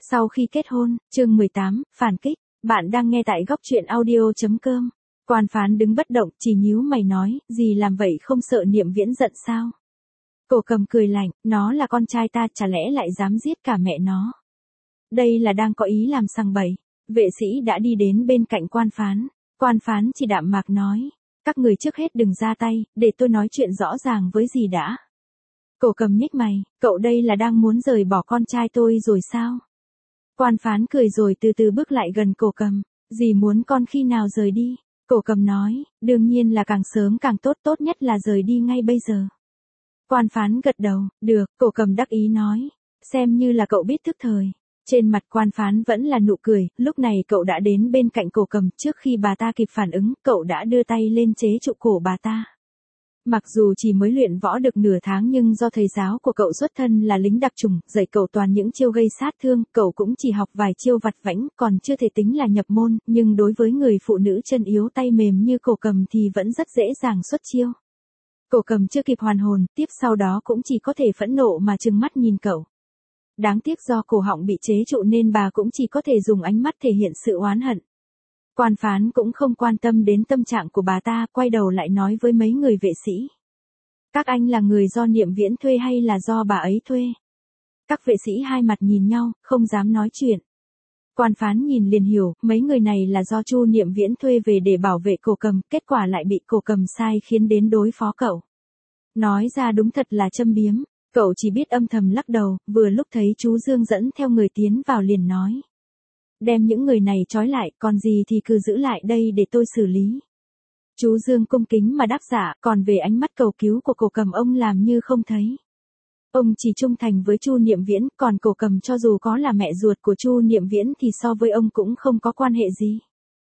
Sau khi kết hôn, chương 18, phản kích, bạn đang nghe tại góc truyện audio.com. Quan phán đứng bất động, chỉ nhíu mày nói, gì làm vậy không sợ Niệm Viễn giận sao? Cổ Cầm cười lạnh, nó là con trai ta, chả lẽ lại dám giết cả mẹ nó? Đây là đang có ý làm sằng bậy. Vệ sĩ đã đi đến bên cạnh quan phán. Quan phán chỉ đạm mạc nói, các người trước hết đừng ra tay, để tôi nói chuyện rõ ràng với dì đã. Cổ Cầm nhếch mày, cậu đây là đang muốn rời bỏ con trai tôi rồi sao? Quan phán cười rồi từ từ bước lại gần Cổ Cầm, dì muốn con khi nào rời đi? Cổ Cầm nói, đương nhiên là càng sớm càng tốt, tốt nhất là rời đi ngay bây giờ. Quan phán gật đầu, được, Cổ Cầm đắc ý nói, xem như là cậu biết thức thời. Trên mặt quan phán vẫn là nụ cười, lúc này cậu đã đến bên cạnh Cổ Cầm, trước khi bà ta kịp phản ứng, cậu đã đưa tay lên chế trụ cổ bà ta. Mặc dù chỉ mới luyện võ được nửa tháng nhưng do thầy giáo của cậu xuất thân là lính đặc chủng, dạy cậu toàn những chiêu gây sát thương, cậu cũng chỉ học vài chiêu vặt vãnh, còn chưa thể tính là nhập môn, nhưng đối với người phụ nữ chân yếu tay mềm như Cổ Cầm thì vẫn rất dễ dàng xuất chiêu. Cổ Cầm chưa kịp hoàn hồn, tiếp sau đó cũng chỉ có thể phẫn nộ mà trừng mắt nhìn cậu. Đáng tiếc do cổ họng bị chế trụ nên bà cũng chỉ có thể dùng ánh mắt thể hiện sự oán hận. Quan phán cũng không quan tâm đến tâm trạng của bà ta, quay đầu lại nói với mấy người vệ sĩ. Các anh là người do Niệm Viễn thuê hay là do bà ấy thuê? Các vệ sĩ hai mặt nhìn nhau, không dám nói chuyện. Quan phán nhìn liền hiểu, mấy người này là do Chu Niệm Viễn thuê về để bảo vệ Cổ Cầm, kết quả lại bị Cổ Cầm sai khiến đến đối phó cậu. Nói ra đúng thật là châm biếm. Cậu chỉ biết âm thầm lắc đầu, vừa lúc thấy chú Dương dẫn theo người tiến vào liền nói. Đem những người này trói lại, còn gì thì cứ giữ lại đây để tôi xử lý. Chú Dương cung kính mà đáp dạ, còn về ánh mắt cầu cứu của Cổ Cầm ông làm như không thấy. Ông chỉ trung thành với Chu Niệm Viễn, còn Cổ Cầm cho dù có là mẹ ruột của Chu Niệm Viễn thì so với ông cũng không có quan hệ gì.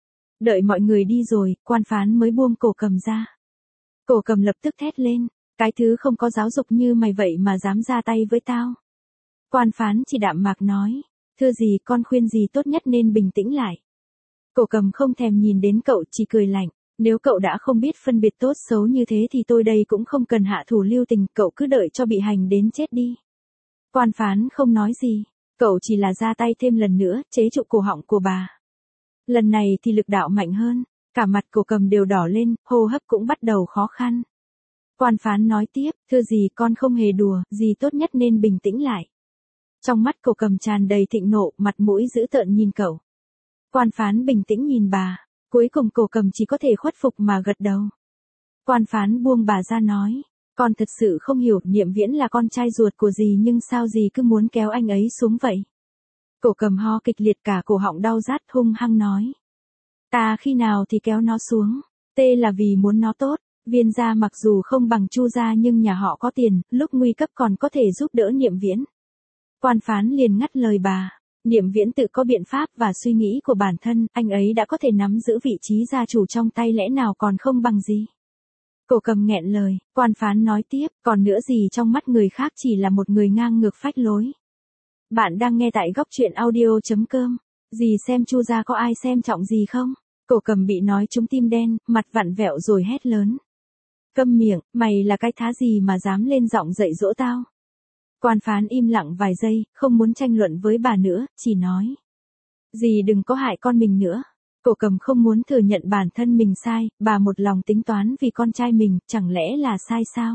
Đợi mọi người đi rồi, quan phán mới buông Cổ Cầm ra. Cổ Cầm lập tức thét lên. Cái thứ không có giáo dục như mày vậy mà dám ra tay với tao. Quan phán chỉ đạm mạc nói, thưa gì con khuyên gì tốt nhất nên bình tĩnh lại. Cổ Cầm không thèm nhìn đến cậu, chỉ cười lạnh, nếu cậu đã không biết phân biệt tốt xấu như thế thì tôi đây cũng không cần hạ thủ lưu tình, cậu cứ đợi cho bị hành đến chết đi. Quan phán không nói gì, cậu chỉ là ra tay thêm lần nữa, chế trụ cổ họng của bà. Lần này thì lực đạo mạnh hơn, cả mặt Cổ Cầm đều đỏ lên, hô hấp cũng bắt đầu khó khăn. Quan phán nói tiếp, thưa dì con không hề đùa, dì tốt nhất nên bình tĩnh lại. Trong mắt Cổ Cầm tràn đầy thịnh nộ, mặt mũi dữ tợn nhìn cậu. Quan phán bình tĩnh nhìn bà, cuối cùng Cổ Cầm chỉ có thể khuất phục mà gật đầu. Quan phán buông bà ra nói, con thật sự không hiểu, Niệm Viễn là con trai ruột của dì nhưng sao dì cứ muốn kéo anh ấy xuống vậy? Cổ Cầm ho kịch liệt cả cổ họng đau rát hung hăng nói. Ta khi nào thì kéo nó xuống, tê là vì muốn nó tốt. Viên gia mặc dù không bằng Chu gia nhưng nhà họ có tiền, lúc nguy cấp còn có thể giúp đỡ Niệm Viễn. Quan phán liền ngắt lời bà, Niệm Viễn tự có biện pháp và suy nghĩ của bản thân, anh ấy đã có thể nắm giữ vị trí gia chủ trong tay lẽ nào còn không bằng gì. Cổ Cầm nghẹn lời, quan phán nói tiếp, còn nữa gì trong mắt người khác chỉ là một người ngang ngược phách lối. Bạn đang nghe tại góc truyện audio.com, dì xem Chu gia có ai xem trọng gì không? Cổ Cầm bị nói trúng tim đen, mặt vặn vẹo rồi hét lớn. Câm miệng, mày là cái thá gì mà dám lên giọng dạy dỗ tao? Quan phán im lặng vài giây, không muốn tranh luận với bà nữa, chỉ nói. Dì đừng có hại con mình nữa. Cổ Cầm không muốn thừa nhận bản thân mình sai, bà một lòng tính toán vì con trai mình, chẳng lẽ là sai sao?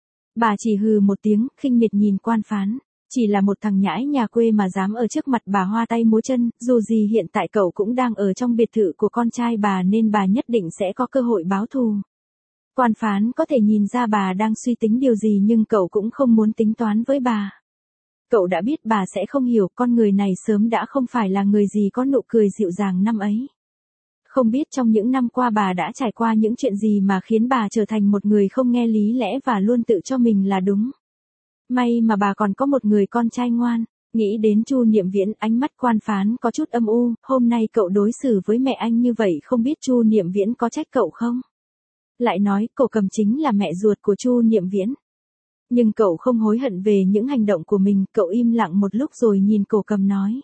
Bà chỉ hừ một tiếng, khinh miệt nhìn quan phán. Chỉ là một thằng nhãi nhà quê mà dám ở trước mặt bà hoa tay múa chân, dù gì hiện tại cậu cũng đang ở trong biệt thự của con trai bà nên bà nhất định sẽ có cơ hội báo thù. Quan phán có thể nhìn ra bà đang suy tính điều gì nhưng cậu cũng không muốn tính toán với bà. Cậu đã biết bà sẽ không hiểu, con người này sớm đã không phải là người gì có nụ cười dịu dàng năm ấy. Không biết trong những năm qua bà đã trải qua những chuyện gì mà khiến bà trở thành một người không nghe lý lẽ và luôn tự cho mình là đúng. May mà bà còn có một người con trai ngoan. Nghĩ đến Chu Niệm Viễn, ánh mắt quan phán có chút âm u, hôm nay cậu đối xử với mẹ anh như vậy không biết Chu Niệm Viễn có trách cậu không? Lại nói, Cổ Cầm chính là mẹ ruột của Chu Niệm Viễn. Nhưng cậu không hối hận về những hành động của mình, cậu im lặng một lúc rồi nhìn Cổ Cầm nói.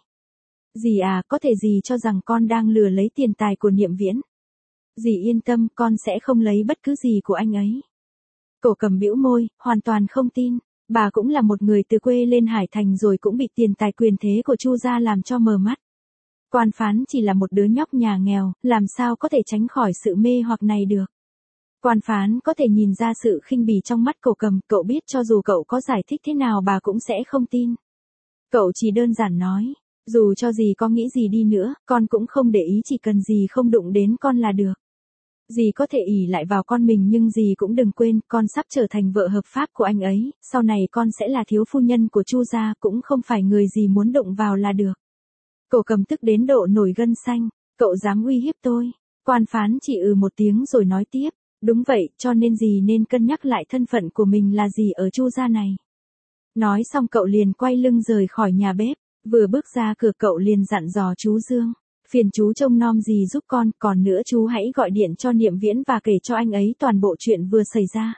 Dì à, có thể dì cho rằng con đang lừa lấy tiền tài của Niệm Viễn. Dì yên tâm, con sẽ không lấy bất cứ gì của anh ấy. Cổ Cầm bĩu môi, hoàn toàn không tin. Bà cũng là một người từ quê lên Hải Thành rồi cũng bị tiền tài quyền thế của Chu gia làm cho mờ mắt. Quan Phán chỉ là một đứa nhóc nhà nghèo, làm sao có thể tránh khỏi sự mê hoặc này được. Quan Phán có thể nhìn ra sự khinh bỉ trong mắt Cổ Cầm, cậu biết cho dù cậu có giải thích thế nào bà cũng sẽ không tin. Cậu chỉ đơn giản nói, dù cho dì có nghĩ gì đi nữa, con cũng không để ý, chỉ cần dì không đụng đến con là được. Dì có thể ỷ lại vào con mình nhưng dì cũng đừng quên, con sắp trở thành vợ hợp pháp của anh ấy, sau này con sẽ là thiếu phu nhân của Chu gia, cũng không phải người dì muốn đụng vào là được. Cổ Cầm tức đến độ nổi gân xanh, cậu dám uy hiếp tôi. Quan Phán chỉ một tiếng rồi nói tiếp, đúng vậy, cho nên dì nên cân nhắc lại thân phận của mình là gì ở Chu gia này. Nói xong cậu liền quay lưng rời khỏi nhà bếp, vừa bước ra cửa cậu liền dặn dò chú Dương. Phiền chú trông nom dì giúp con, còn nữa chú hãy gọi điện cho Niệm Viễn và kể cho anh ấy toàn bộ chuyện vừa xảy ra.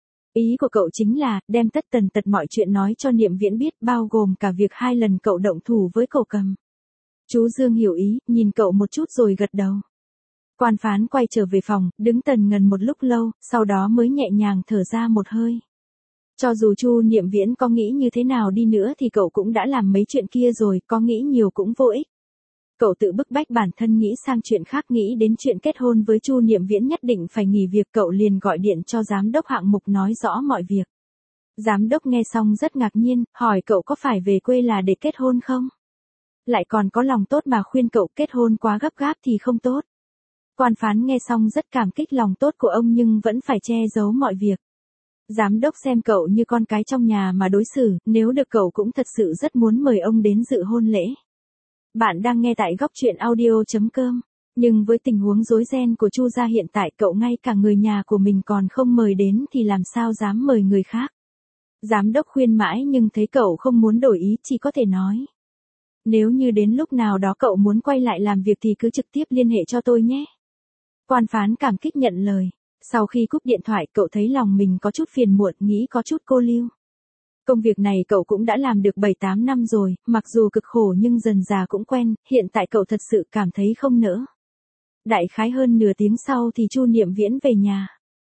Ý của cậu chính là, đem tất tần tật mọi chuyện nói cho Niệm Viễn biết, bao gồm cả việc 2 lần cậu động thủ với Cổ Cầm. Chú Dương hiểu ý, nhìn cậu một chút rồi gật đầu. Quan Phán quay trở về phòng, đứng tần ngần một lúc lâu, sau đó mới nhẹ nhàng thở ra một hơi. Cho dù Chu Niệm Viễn có nghĩ như thế nào đi nữa thì cậu cũng đã làm mấy chuyện kia rồi, có nghĩ nhiều cũng vô ích. Cậu tự bức bách bản thân nghĩ sang chuyện khác, nghĩ đến chuyện kết hôn với Chu Niệm Viễn nhất định phải nghỉ việc, cậu liền gọi điện cho giám đốc hạng mục nói rõ mọi việc. Giám đốc nghe xong rất ngạc nhiên, hỏi cậu có phải về quê là để kết hôn không? Lại còn có lòng tốt mà khuyên cậu kết hôn quá gấp gáp thì không tốt. Quan Phán nghe xong rất cảm kích lòng tốt của ông nhưng vẫn phải che giấu mọi việc. Giám đốc xem cậu như con cái trong nhà mà đối xử, nếu được cậu cũng thật sự rất muốn mời ông đến dự hôn lễ. Bạn đang nghe tại góc truyện audio.com. Nhưng với tình huống rối ren của Chu gia hiện tại, cậu ngay cả người nhà của mình còn không mời đến thì làm sao dám mời người khác. Giám đốc khuyên mãi nhưng thấy cậu không muốn đổi ý, chỉ có thể nói. Nếu như đến lúc nào đó cậu muốn quay lại làm việc thì cứ trực tiếp liên hệ cho tôi nhé. Quan Phán cảm kích nhận lời. Sau khi cúp điện thoại cậu thấy lòng mình có chút phiền muộn, nghĩ có chút cô lưu. Công việc này cậu cũng đã làm được 7-8 năm rồi, mặc dù cực khổ nhưng dần dà cũng quen, hiện tại cậu thật sự cảm thấy không nỡ. Đại khái hơn nửa tiếng sau thì Chu Niệm Viễn về nhà.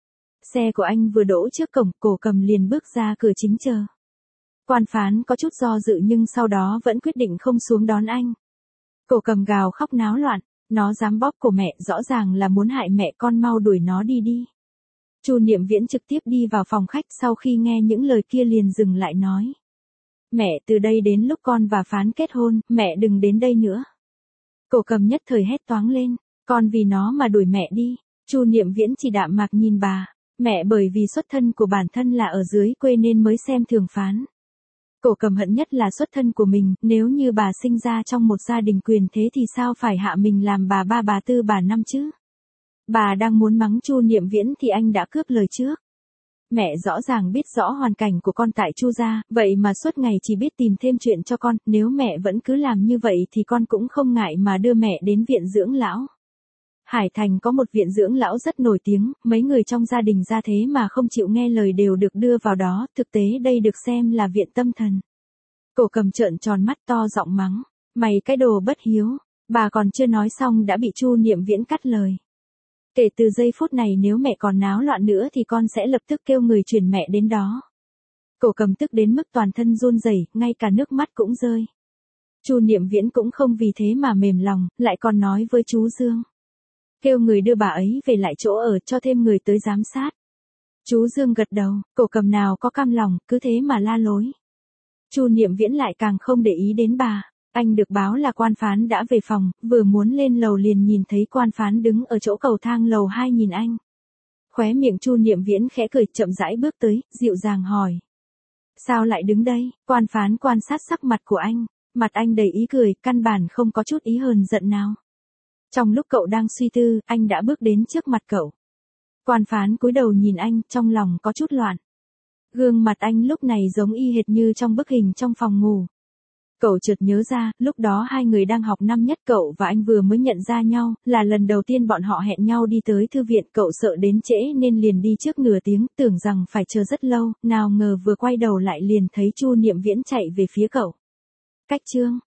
Xe của anh vừa đỗ trước cổng, Cổ Cầm liền bước ra cửa chính chờ. Quan Phán có chút do dự nhưng sau đó vẫn quyết định không xuống đón anh. Cổ Cầm gào khóc náo loạn, nó dám bóp cổ mẹ, rõ ràng là muốn hại mẹ, con mau đuổi nó đi đi. Chu Niệm Viễn trực tiếp đi vào phòng khách, sau khi nghe những lời kia liền dừng lại nói. Mẹ, từ đây đến lúc con và Phán kết hôn, mẹ đừng đến đây nữa. Cổ Cầm nhất thời hét toáng lên, con vì nó mà đuổi mẹ đi. Chu Niệm Viễn chỉ đạm mạc nhìn bà, mẹ bởi vì xuất thân của bản thân là ở dưới quê nên mới xem thường Phán. Cổ Cầm hận nhất là xuất thân của mình, nếu như bà sinh ra trong một gia đình quyền thế thì sao phải hạ mình làm bà 3 bà 4 bà 5 chứ? Bà đang muốn mắng Chu Niệm Viễn thì anh đã cướp lời trước. Mẹ rõ ràng biết rõ hoàn cảnh của con tại Chu gia, vậy mà suốt ngày chỉ biết tìm thêm chuyện cho con, nếu mẹ vẫn cứ làm như vậy thì con cũng không ngại mà đưa mẹ đến viện dưỡng lão. Hải Thành có một viện dưỡng lão rất nổi tiếng, mấy người trong gia đình ra thế mà không chịu nghe lời đều được đưa vào đó, thực tế đây được xem là viện tâm thần. Cổ Cầm trợn tròn mắt to giọng mắng, mày cái đồ bất hiếu, bà còn chưa nói xong đã bị Chu Niệm Viễn cắt lời. Kể từ giây phút này nếu mẹ còn náo loạn nữa thì con sẽ lập tức kêu người chuyển mẹ đến đó. Cổ Cầm tức đến mức toàn thân run rẩy, ngay cả nước mắt cũng rơi. Chu Niệm Viễn cũng không vì thế mà mềm lòng, lại còn nói với chú Dương. Kêu người đưa bà ấy về lại chỗ ở, cho thêm người tới giám sát. Chú Dương gật đầu, Cổ Cầm nào có cam lòng, cứ thế mà la lối. Chu Niệm Viễn lại càng không để ý đến bà. Anh được báo là Quan Phán đã về phòng, vừa muốn lên lầu liền nhìn thấy Quan Phán đứng ở chỗ cầu thang lầu 2 nhìn anh. Khóe miệng Chu Niệm Viễn khẽ cười, chậm rãi bước tới, dịu dàng hỏi. Sao lại đứng đây? Quan Phán quan sát sắc mặt của anh, mặt anh đầy ý cười, căn bản không có chút ý hờn giận nào. Trong lúc cậu đang suy tư, anh đã bước đến trước mặt cậu. Quan Phán cúi đầu nhìn anh, trong lòng có chút loạn. Gương mặt anh lúc này giống y hệt như trong bức hình trong phòng ngủ. Cậu chợt nhớ ra, lúc đó hai người đang học năm nhất, cậu và anh vừa mới nhận ra nhau, là lần đầu tiên bọn họ hẹn nhau đi tới thư viện, cậu sợ đến trễ nên liền đi trước nửa tiếng, tưởng rằng phải chờ rất lâu, nào ngờ vừa quay đầu lại liền thấy Chu Niệm Viễn chạy về phía cậu. Cách chương